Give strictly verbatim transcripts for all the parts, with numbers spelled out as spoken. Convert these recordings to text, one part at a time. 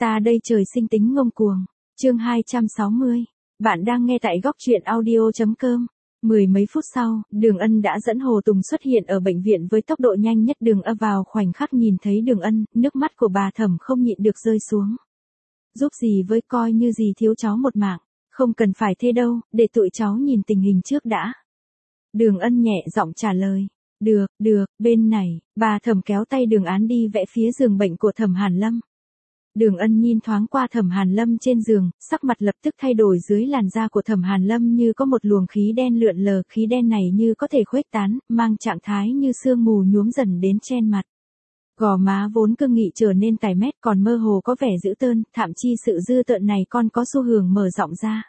Ta đây trời sinh tính ngông cuồng. Chương hai trăm sáu mươi. Bạn đang nghe tại góc truyện audio chấm com. Mười mấy phút sau, Đường Ân đã dẫn Hồ Tùng xuất hiện ở bệnh viện với tốc độ nhanh nhất. Đường Ân vào khoảnh khắc nhìn thấy Đường Ân, nước mắt của bà Thẩm không nhịn được rơi xuống. Giúp gì với, coi như gì thiếu cháu một mạng. Không cần phải thế đâu, để tụi cháu nhìn tình hình trước đã. Đường Ân nhẹ giọng trả lời. Được, được, bên này. Bà Thẩm kéo tay Đường Án đi vẽ phía giường bệnh của Thẩm Hàn Lâm. Đường Ân nhìn thoáng qua Thẩm Hàn Lâm trên giường, sắc mặt lập tức thay đổi. Dưới làn da của Thẩm Hàn Lâm như có một luồng khí đen lượn lờ, khí đen này như có thể khuếch tán, mang trạng thái như sương mù nhuốm dần đến trên mặt. Gò má vốn cương nghị trở nên tái mét, còn mơ hồ có vẻ dữ tợn, thậm chí sự dữ tợn này còn có xu hướng mở rộng ra.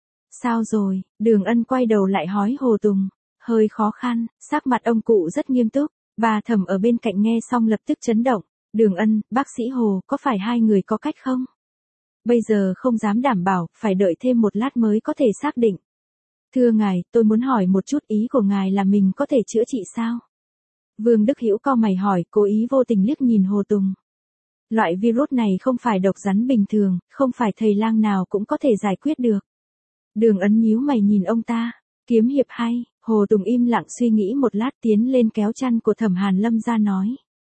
Sao rồi? Đường Ân quay đầu lại hỏi Hồ Tùng. Hơi khó khăn, sắc mặt ông cụ rất nghiêm túc. Bà Thẩm ở bên cạnh nghe xong lập tức chấn động. Đường Ân, bác sĩ Hồ, có phải hai người có cách không? Bây giờ không dám đảm bảo, phải đợi thêm một lát mới có thể xác định. Thưa ngài, tôi muốn hỏi một chút, ý của ngài là mình có thể chữa trị sao? Vương Đức Hữu cau mày hỏi, cố ý vô tình liếc nhìn Hồ Tùng. Loại virus này không phải độc rắn bình thường, không phải thầy lang nào cũng có thể giải quyết được. Đường Ân nhíu mày nhìn ông ta. Kiếm hiệp hay? Hồ Tùng im lặng suy nghĩ một lát, tiến lên kéo chăn của Thẩm Hàn Lâm ra nói.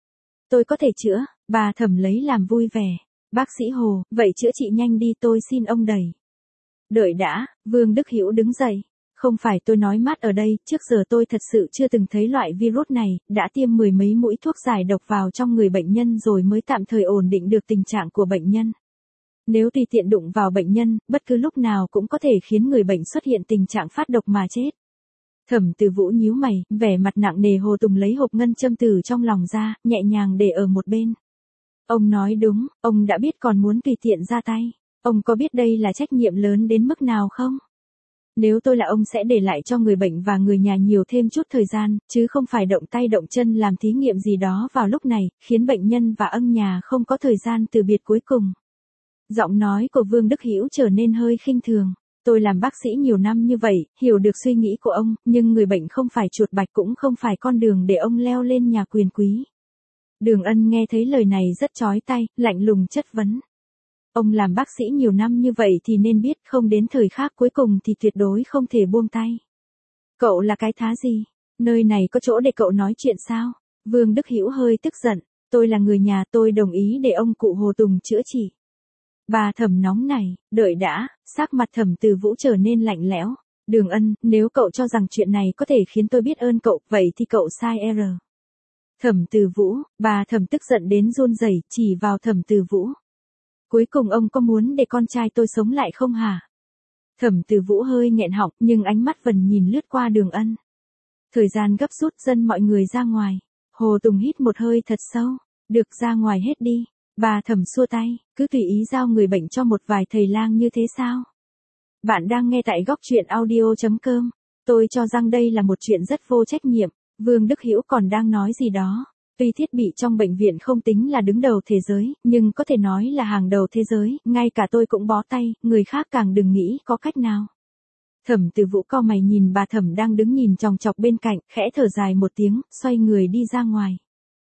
Tôi có thể chữa. Bà Thẩm lấy làm vui vẻ. Bác sĩ Hồ, vậy chữa trị nhanh đi, tôi xin ông đẩy. Đợi đã. Vương Đức Hữu đứng dậy. Không phải tôi nói mát ở đây, trước giờ tôi thật sự chưa từng thấy loại virus này, đã tiêm mười mấy mũi thuốc giải độc vào trong người bệnh nhân rồi mới tạm thời ổn định được tình trạng của bệnh nhân. Nếu tùy tiện đụng vào bệnh nhân, bất cứ lúc nào cũng có thể khiến người bệnh xuất hiện tình trạng phát độc mà chết. Thẩm Từ Vũ nhíu mày, vẻ mặt nặng nề. Hồ Tùng lấy hộp ngân châm từ trong lòng ra, nhẹ nhàng để ở một bên. Ông nói đúng, ông đã biết còn muốn tùy tiện ra tay. Ông có biết đây là trách nhiệm lớn đến mức nào không? Nếu tôi là ông sẽ để lại cho người bệnh và người nhà nhiều thêm chút thời gian, chứ không phải động tay động chân làm thí nghiệm gì đó vào lúc này, khiến bệnh nhân và ân nhà không có thời gian từ biệt cuối cùng. Giọng nói của Vương Đức Hữu trở nên hơi khinh thường. Tôi làm bác sĩ nhiều năm như vậy, hiểu được suy nghĩ của ông, nhưng người bệnh không phải chuột bạch, cũng không phải con đường để ông leo lên nhà quyền quý. Đường Ân nghe thấy lời này rất chói tai, lạnh lùng chất vấn. Ông làm bác sĩ nhiều năm như vậy thì nên biết, không đến thời khắc cuối cùng thì tuyệt đối không thể buông tay. Cậu là cái thá gì? Nơi này có chỗ để cậu nói chuyện sao? Vương Đức Hữu hơi tức giận. Tôi là người nhà, tôi đồng ý để ông cụ Hồ Tùng chữa trị. Bà Thẩm nóng này, đợi đã. Sắc mặt Thẩm Từ Vũ trở nên lạnh lẽo. Đường Ân, nếu cậu cho rằng chuyện này có thể khiến tôi biết ơn cậu, vậy thì cậu sai R. Thẩm Từ Vũ, bà Thẩm tức giận đến run rẩy, chỉ vào Thẩm Từ Vũ. Cuối cùng ông có muốn để con trai tôi sống lại không hả? Thẩm Từ Vũ hơi nghẹn họng, nhưng ánh mắt vẫn nhìn lướt qua Đường Ân. Thời gian gấp rút, dân mọi người ra ngoài. Hồ Tùng hít một hơi thật sâu. Được, ra ngoài hết đi. Bà Thẩm xua tay, cứ tùy ý giao người bệnh cho một vài thầy lang như thế sao? Bạn đang nghe tại góc truyện audio chấm com. Tôi cho rằng đây là một chuyện rất vô trách nhiệm. Vương Đức Hữu còn đang nói gì đó. Tuy thiết bị trong bệnh viện không tính là đứng đầu thế giới, nhưng có thể nói là hàng đầu thế giới, ngay cả tôi cũng bó tay, người khác càng đừng nghĩ có cách nào. Thẩm Từ Vũ cau mày nhìn bà Thẩm đang đứng nhìn chòng chọc bên cạnh, khẽ thở dài một tiếng, xoay người đi ra ngoài.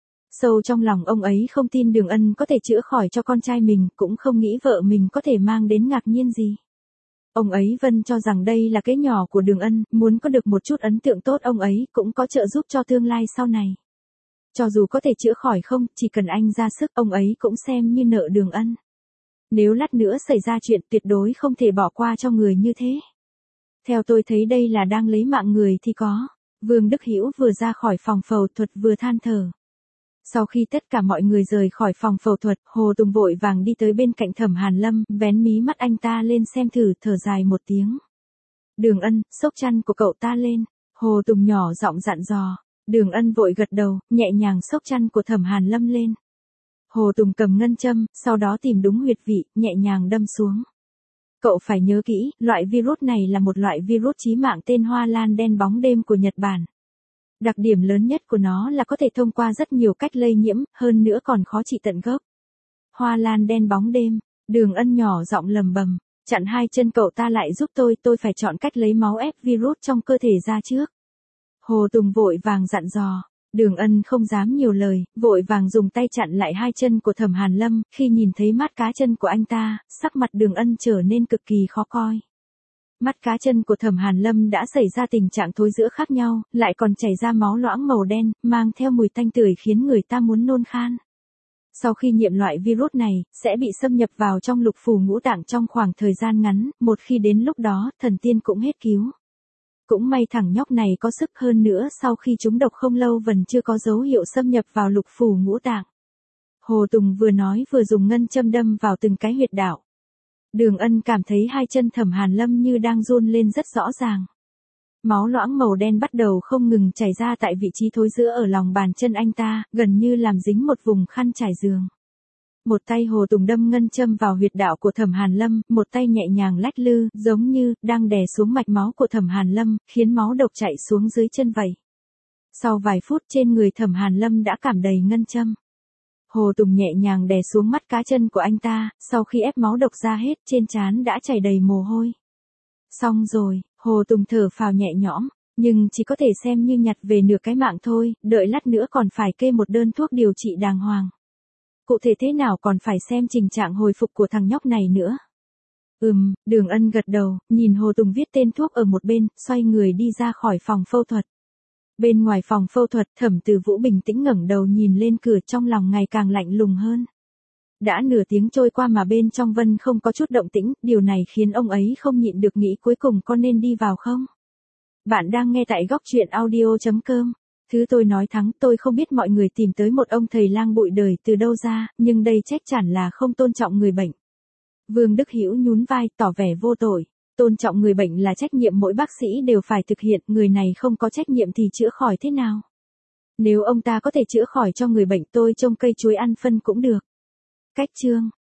Sâu trong lòng ông ấy không tin Đường Ân có thể chữa khỏi cho con trai mình, cũng không nghĩ vợ mình có thể mang đến ngạc nhiên gì. Ông ấy vẫn cho rằng đây là cái nhỏ của Đường Ân, muốn có được một chút ấn tượng tốt, ông ấy cũng có trợ giúp cho tương lai sau này. Cho dù có thể chữa khỏi không, chỉ cần anh ra sức, ông ấy cũng xem như nợ Đường Ân. Nếu lát nữa xảy ra chuyện, tuyệt đối không thể bỏ qua cho người như thế. Theo tôi thấy đây là đang lấy mạng người thì có. Vương Đức Hữu vừa ra khỏi phòng phẫu thuật vừa than thở. Sau khi tất cả mọi người rời khỏi phòng phẫu thuật, Hồ Tùng vội vàng đi tới bên cạnh Thẩm Hàn Lâm, vén mí mắt anh ta lên xem thử, thở dài một tiếng. Đường Ân, xốc chăn của cậu ta lên. Hồ Tùng nhỏ giọng dặn dò. Đường Ân vội gật đầu, nhẹ nhàng xốc chăn của Thẩm Hàn Lâm lên. Hồ Tùng cầm ngân châm, sau đó tìm đúng huyệt vị, nhẹ nhàng đâm xuống. Cậu phải nhớ kỹ, loại virus này là một loại virus chí mạng tên hoa lan đen bóng đêm của Nhật Bản. Đặc điểm lớn nhất của nó là có thể thông qua rất nhiều cách lây nhiễm, hơn nữa còn khó trị tận gốc. Hoa lan đen bóng đêm, Đường Ân nhỏ giọng lầm bầm, chặn hai chân cậu ta lại giúp tôi, tôi phải chọn cách lấy máu ép virus trong cơ thể ra trước. Hồ Tùng vội vàng dặn dò, Đường Ân không dám nhiều lời, vội vàng dùng tay chặn lại hai chân của Thẩm Hàn Lâm, khi nhìn thấy mắt cá chân của anh ta, sắc mặt Đường Ân trở nên cực kỳ khó coi. Mắt cá chân của Thẩm Hàn Lâm đã xảy ra tình trạng thối rữa khác nhau, lại còn chảy ra máu loãng màu đen, mang theo mùi tanh tưởi khiến người ta muốn nôn khan. Sau khi nhiễm loại virus này, sẽ bị xâm nhập vào trong lục phủ ngũ tạng trong khoảng thời gian ngắn, một khi đến lúc đó, thần tiên cũng hết cứu. Cũng may thằng nhóc này có sức hơn nữa, sau khi trúng độc không lâu vẫn chưa có dấu hiệu xâm nhập vào lục phủ ngũ tạng. Hồ Tùng vừa nói vừa dùng ngân châm đâm vào từng cái huyệt đạo. Đường Ân cảm thấy hai chân Thẩm Hàn Lâm như đang run lên rất rõ ràng. Máu loãng màu đen bắt đầu không ngừng chảy ra tại vị trí thối rữa ở lòng bàn chân anh ta, gần như làm dính một vùng khăn trải giường. Một tay Hồ Tùng đâm ngân châm vào huyệt đạo của Thẩm Hàn Lâm, một tay nhẹ nhàng lách lư, giống như đang đè xuống mạch máu của Thẩm Hàn Lâm, khiến máu độc chảy xuống dưới chân vậy. Sau vài phút trên người Thẩm Hàn Lâm đã cảm đầy ngân châm. Hồ Tùng nhẹ nhàng đè xuống mắt cá chân của anh ta, sau khi ép máu độc ra hết, trên trán đã chảy đầy mồ hôi. Xong rồi, Hồ Tùng thở phào nhẹ nhõm, nhưng chỉ có thể xem như nhặt về nửa cái mạng thôi, đợi lát nữa còn phải kê một đơn thuốc điều trị đàng hoàng. Cụ thể thế nào còn phải xem trình trạng hồi phục của thằng nhóc này nữa. Ừm, Đường Ân gật đầu, nhìn Hồ Tùng viết tên thuốc ở một bên, xoay người đi ra khỏi phòng phẫu thuật. Bên ngoài phòng phẫu thuật, Thẩm Từ Vũ bình tĩnh ngẩng đầu nhìn lên cửa, trong lòng ngày càng lạnh lùng hơn. Đã nửa tiếng trôi qua mà bên trong Vân không có chút động tĩnh, điều này khiến ông ấy không nhịn được nghĩ cuối cùng có nên đi vào không? Bạn đang nghe tại góc truyện audio chấm com. Thứ tôi nói thẳng, tôi không biết mọi người tìm tới một ông thầy lang bụi đời từ đâu ra, nhưng đây chắc chắn là không tôn trọng người bệnh. Vương Đức Hữu nhún vai, tỏ vẻ vô tội. Tôn trọng người bệnh là trách nhiệm mỗi bác sĩ đều phải thực hiện, người này không có trách nhiệm thì chữa khỏi thế nào? Nếu ông ta có thể chữa khỏi cho người bệnh, tôi trông cây chuối ăn phân cũng được. Cách chương